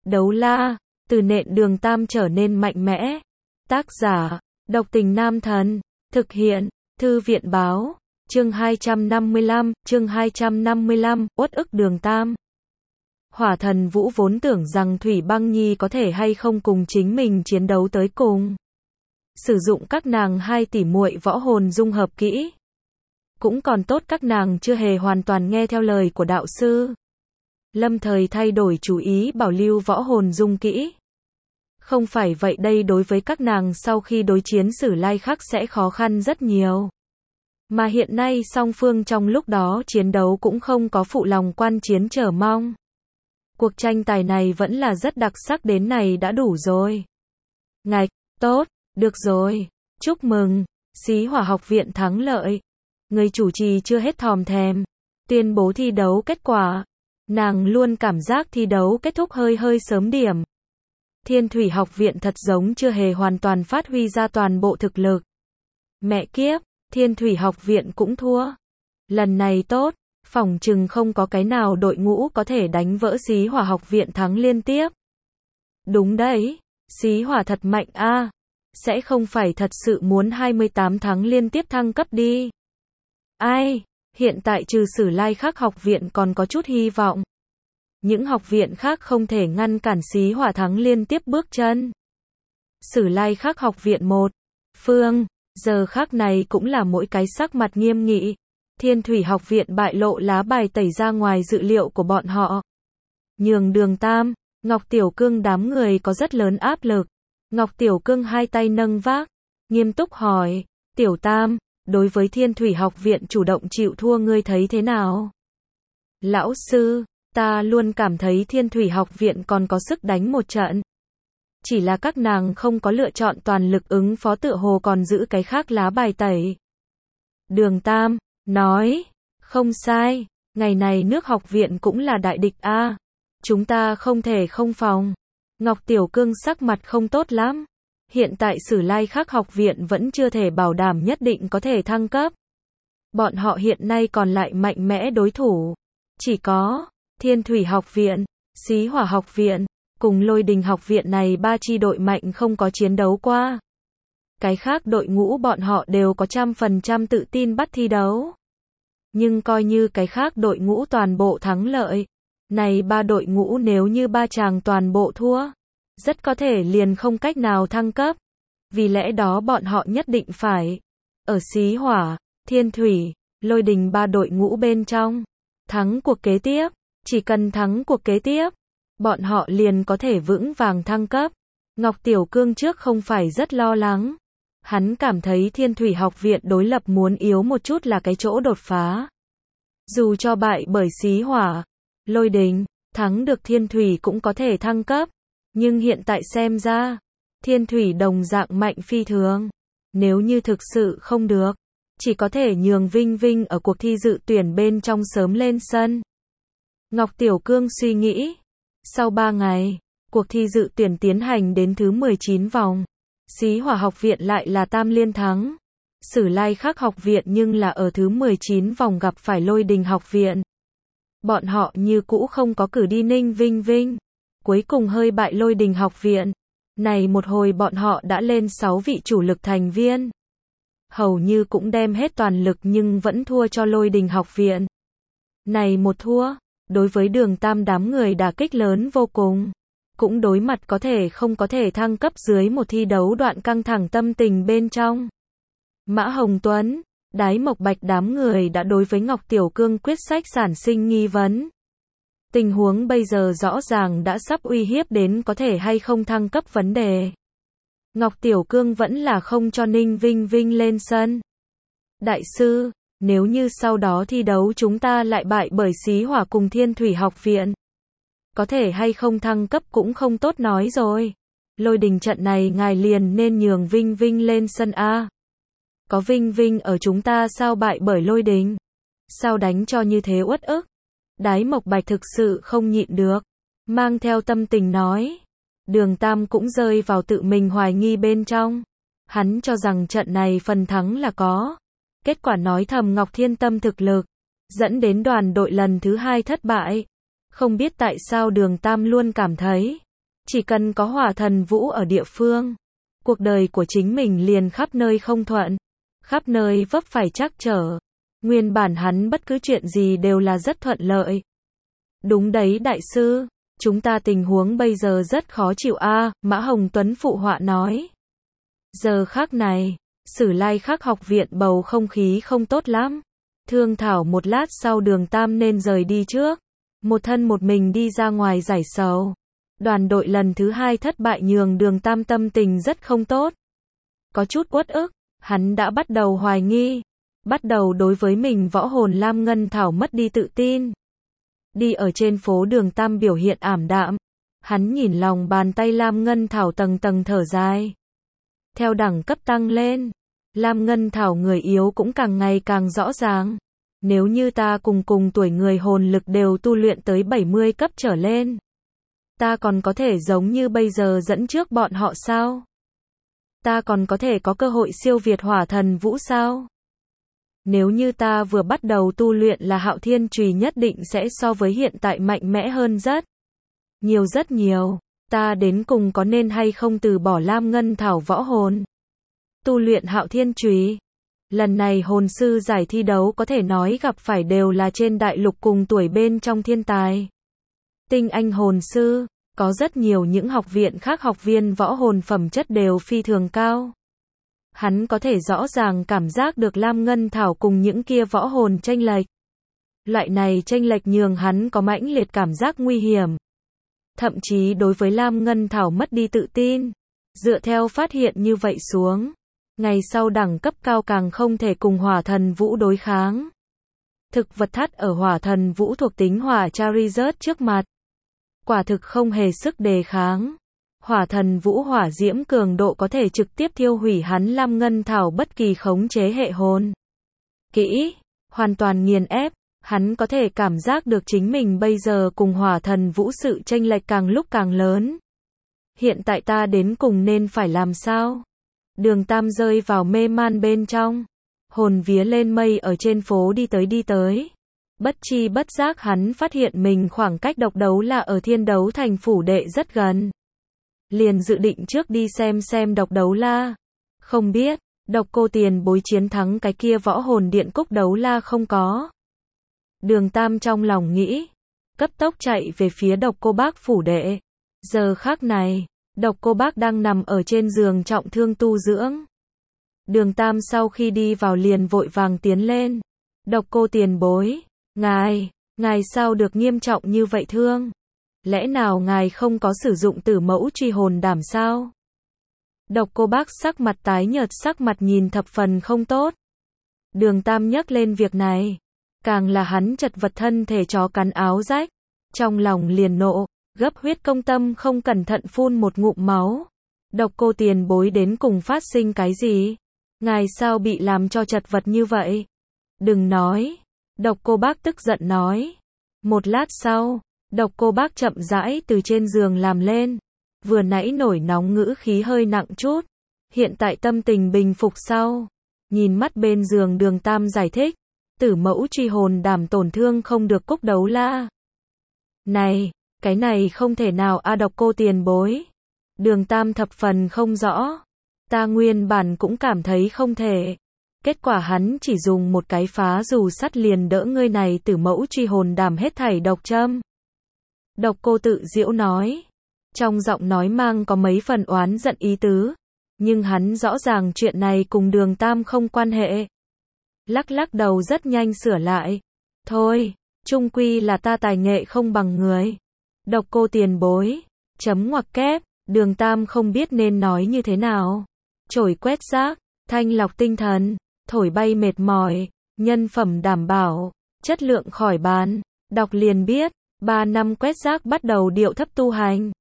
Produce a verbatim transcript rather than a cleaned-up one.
Đấu la, từ nện Đường Tam trở nên mạnh mẽ. Tác giả, Độc Tình Nam Thần. Thực hiện, Thư viện Báo. Chương hai trăm năm mươi lăm, chương hai trăm năm mươi lăm, uất ức Đường Tam. Hỏa Thần Vũ vốn tưởng rằng Thủy Băng Nhi có thể hay không cùng chính mình chiến đấu tới cùng. Sử dụng các nàng hai tỷ muội võ hồn dung hợp kỹ. Cũng còn tốt các nàng chưa hề hoàn toàn nghe theo lời của đạo sư. Lâm thời thay đổi chủ ý bảo lưu võ hồn dung kỹ. Không phải vậy đây đối với các nàng sau khi đối chiến Sử Lai Khắc sẽ khó khăn rất nhiều. Mà hiện nay song phương trong lúc đó chiến đấu cũng không có phụ lòng quan chiến chờ mong. Cuộc tranh tài này vẫn là rất đặc sắc, đến này đã đủ rồi. Ngạch, tốt, được rồi, chúc mừng, Xí Hỏa học viện thắng lợi. Người chủ trì chưa hết thòm thèm, tuyên bố thi đấu kết quả. Nàng luôn cảm giác thi đấu kết thúc hơi hơi sớm điểm. Thiên Thủy học viện thật giống chưa hề hoàn toàn phát huy ra toàn bộ thực lực. Mẹ kiếp, Thiên Thủy học viện cũng thua. Lần này tốt, phỏng chừng không có cái nào đội ngũ có thể đánh vỡ Xí Hỏa học viện thắng liên tiếp. Đúng đấy, Xí Hỏa thật mạnh a, à. Sẽ không phải thật sự muốn hai mươi tám tháng liên tiếp thăng cấp đi. Ai, hiện tại trừ Sử Lai Khắc học viện còn có chút hy vọng. Những học viện khác không thể ngăn cản Xí Hỏa thắng liên tiếp bước chân. Sử Lai Khắc học viện một, Phương, giờ khắc này cũng là mỗi cái sắc mặt nghiêm nghị. Thiên Thủy học viện bại lộ lá bài tẩy ra ngoài dự liệu của bọn họ. Nhường Đường Tam, Ngọc Tiểu Cương đám người có rất lớn áp lực. Ngọc Tiểu Cương hai tay nâng vác, nghiêm túc hỏi, Tiểu Tam, đối với Thiên Thủy học viện chủ động chịu thua ngươi thấy thế nào? Lão sư, ta luôn cảm thấy Thiên Thủy học viện còn có sức đánh một trận. Chỉ là các nàng không có lựa chọn toàn lực ứng phó, tựa hồ còn giữ cái khác lá bài tẩy. Đường Tam nói, không sai, ngày này nước học viện cũng là đại địch a, à. Chúng ta không thể không phòng. Ngọc Tiểu Cương sắc mặt không tốt lắm. Hiện tại Sử Lai Khắc học viện vẫn chưa thể bảo đảm nhất định có thể thăng cấp. Bọn họ hiện nay còn lại mạnh mẽ đối thủ. Chỉ có Thiên Thủy học viện, Xí Hỏa học viện, cùng Lôi Đình học viện này ba chi đội mạnh không có chiến đấu qua. Cái khác đội ngũ bọn họ đều có trăm phần trăm tự tin bắt thi đấu. Nhưng coi như cái khác đội ngũ toàn bộ thắng lợi, này ba đội ngũ nếu như ba chàng toàn bộ thua, rất có thể liền không cách nào thăng cấp. Vì lẽ đó bọn họ nhất định phải ở Xí Hỏa, Thiên Thủy, Lôi Đình ba đội ngũ bên trong thắng cuộc kế tiếp. Chỉ cần thắng cuộc kế tiếp, bọn họ liền có thể vững vàng thăng cấp. Ngọc Tiểu Cương trước không phải rất lo lắng. Hắn cảm thấy Thiên Thủy học viện đối lập muốn yếu một chút là cái chỗ đột phá. Dù cho bại bởi Xí Hỏa, Lôi Đình, thắng được Thiên Thủy cũng có thể thăng cấp. Nhưng hiện tại xem ra, Thiên Thủy đồng dạng mạnh phi thường. Nếu như thực sự không được, chỉ có thể nhường Vinh Vinh ở cuộc thi dự tuyển bên trong sớm lên sân. Ngọc Tiểu Cương suy nghĩ. Sau ba ngày, cuộc thi dự tuyển tiến hành đến thứ mười chín vòng. Xí Hỏa học viện lại là tam liên thắng. Sử Lai Khắc học viện nhưng là ở thứ mười chín vòng gặp phải Lôi Đình học viện. Bọn họ như cũ không có cử đi Ninh Vinh Vinh. Cuối cùng hơi bại Lôi Đình học viện. Này một hồi bọn họ đã lên sáu vị chủ lực thành viên. Hầu như cũng đem hết toàn lực nhưng vẫn thua cho Lôi Đình học viện. Này một thua, đối với Đường Tam đám người đả kích lớn vô cùng. Cũng đối mặt có thể không có thể thăng cấp dưới một thi đấu đoạn căng thẳng tâm tình bên trong. Mã Hồng Tuấn, Đái Mộc Bạch đám người đã đối với Ngọc Tiểu Cương quyết sách sản sinh nghi vấn. Tình huống bây giờ rõ ràng đã sắp uy hiếp đến có thể hay không thăng cấp vấn đề. Ngọc Tiểu Cương vẫn là không cho Ninh Vinh Vinh lên sân. Đại sư, nếu như sau đó thi đấu chúng ta lại bại bởi Xí Hỏa cùng Thiên Thủy học viện, có thể hay không thăng cấp cũng không tốt nói rồi. Lôi Đình trận này ngài liền nên nhường Vinh Vinh lên sân a. Có Vinh Vinh ở chúng ta sao bại bởi Lôi Đình? Sao đánh cho như thế uất ức? Đái Mộc Bạch thực sự không nhịn được, mang theo tâm tình nói. Đường Tam cũng rơi vào tự mình hoài nghi bên trong. Hắn cho rằng trận này phần thắng là có. Kết quả nói thầm Ngọc Thiên Tâm thực lực, dẫn đến đoàn đội lần thứ hai thất bại. Không biết tại sao Đường Tam luôn cảm thấy, Chỉ cần có hỏa thần vũ ở địa phương, cuộc đời của chính mình liền khắp nơi không thuận, khắp nơi vấp phải trắc trở. Nguyên bản hắn bất cứ chuyện gì đều là rất thuận lợi. Đúng đấy đại sư, chúng ta tình huống bây giờ rất khó chịu a, Mã Hồng Tuấn phụ họa nói. Giờ khắc này, Sử Lai Khắc học viện bầu không khí không tốt lắm. Thương thảo một lát sau Đường Tam nên rời đi trước. Một thân một mình đi ra ngoài giải sầu. Đoàn đội lần thứ hai thất bại nhường Đường Tam tâm tình rất không tốt. Có chút uất ức, hắn đã bắt đầu hoài nghi. Bắt đầu đối với mình võ hồn Lam Ngân Thảo mất đi tự tin. Đi ở trên phố Đường Tam biểu hiện ảm đạm. Hắn nhìn lòng bàn tay Lam Ngân Thảo tầng tầng thở dài. Theo đẳng cấp tăng lên, Lam Ngân Thảo người yếu cũng càng ngày càng rõ ràng. Nếu như ta cùng cùng tuổi người hồn lực đều tu luyện tới bảy mươi cấp trở lên, ta còn có thể giống như bây giờ dẫn trước bọn họ sao? Ta còn có thể có cơ hội siêu việt hỏa thần vũ sao? Nếu như ta vừa bắt đầu tu luyện là Hạo Thiên Chùy nhất định sẽ so với hiện tại mạnh mẽ hơn rất nhiều rất nhiều. Ta đến cùng có nên hay không từ bỏ Lam Ngân Thảo võ hồn, tu luyện Hạo Thiên Chùy? Lần này hồn sư giải thi đấu có thể nói gặp phải đều là trên đại lục cùng tuổi bên trong thiên tài. Tinh anh hồn sư, có rất nhiều những học viện khác học viên võ hồn phẩm chất đều phi thường cao. Hắn có thể rõ ràng cảm giác được Lam Ngân Thảo cùng những kia võ hồn chênh lệch. Loại này chênh lệch nhường hắn có mãnh liệt cảm giác nguy hiểm. Thậm chí đối với Lam Ngân Thảo mất đi tự tin. Dựa theo phát hiện như vậy xuống, ngày sau đẳng cấp cao càng không thể cùng hỏa thần vũ đối kháng. Thực vật thắt ở hỏa thần vũ thuộc tính hỏa Charizard trước mặt, quả thực không hề sức đề kháng. Hỏa thần vũ hỏa diễm cường độ có thể trực tiếp thiêu hủy hắn Lam Ngân Thảo bất kỳ khống chế hệ hồn kỹ, hoàn toàn nghiền ép. Hắn có thể cảm giác được chính mình bây giờ cùng hỏa thần vũ sự chênh lệch càng lúc càng lớn. Hiện tại ta đến cùng nên phải làm sao? Đường Tam rơi vào mê man bên trong. Hồn vía lên mây ở trên phố đi tới đi tới. Bất chi bất giác hắn phát hiện mình khoảng cách độc đấu là ở Thiên Đấu Thành phủ đệ rất gần. Liền dự định trước đi xem xem độc đấu la. Không biết, độc cô tiền bối chiến thắng cái kia võ hồn điện cúc đấu la không có. Đường Tam trong lòng nghĩ, cấp tốc chạy về phía độc cô bác phủ đệ. Giờ khắc này, độc cô bác đang nằm ở trên giường trọng thương tu dưỡng. Đường Tam sau khi đi vào liền vội vàng tiến lên. Độc cô tiền bối, ngài, ngài sao được nghiêm trọng như vậy thương? Lẽ nào ngài không có sử dụng tử mẫu truy hồn đảm sao? Độc cô bác sắc mặt tái nhợt, sắc mặt nhìn thập phần không tốt. Đường Tam nhắc lên việc này, càng là hắn chật vật thân thể chó cắn áo rách, trong lòng liền nộ, gấp huyết công tâm không cẩn thận phun một ngụm máu. Độc cô tiền bối đến cùng phát sinh cái gì? Ngài sao bị làm cho chật vật như vậy? Đừng nói. Độc cô bác tức giận nói. Một lát sau, độc cô bác chậm rãi từ trên giường làm lên. Vừa nãy nổi nóng ngữ khí hơi nặng chút. Hiện tại tâm tình bình phục sau. Nhìn mắt bên giường Đường Tam giải thích. Tử mẫu truy hồn đảm tổn thương không được cúc đấu la. Này, cái này không thể nào a. Độc cô tiền bối. Đường Tam thập phần không rõ. Ta nguyên bản cũng cảm thấy không thể. Kết quả hắn chỉ dùng một cái phá dù sắt liền đỡ ngươi này tử mẫu truy hồn đảm hết thảy độc châm. Độc cô tự giễu nói. Trong giọng nói mang có mấy phần oán giận ý tứ. Nhưng hắn rõ ràng chuyện này cùng Đường Tam không quan hệ. Lắc lắc đầu rất nhanh sửa lại. Thôi, chung quy là ta tài nghệ không bằng người. Độc cô tiền bối. Chấm ngoặc kép. Đường Tam không biết nên nói như thế nào. Chổi quét rác, thanh lọc tinh thần, thổi bay mệt mỏi, nhân phẩm đảm bảo, chất lượng khỏi bàn. Đọc liền biết, ba năm quét rác bắt đầu điệu thấp tu hành.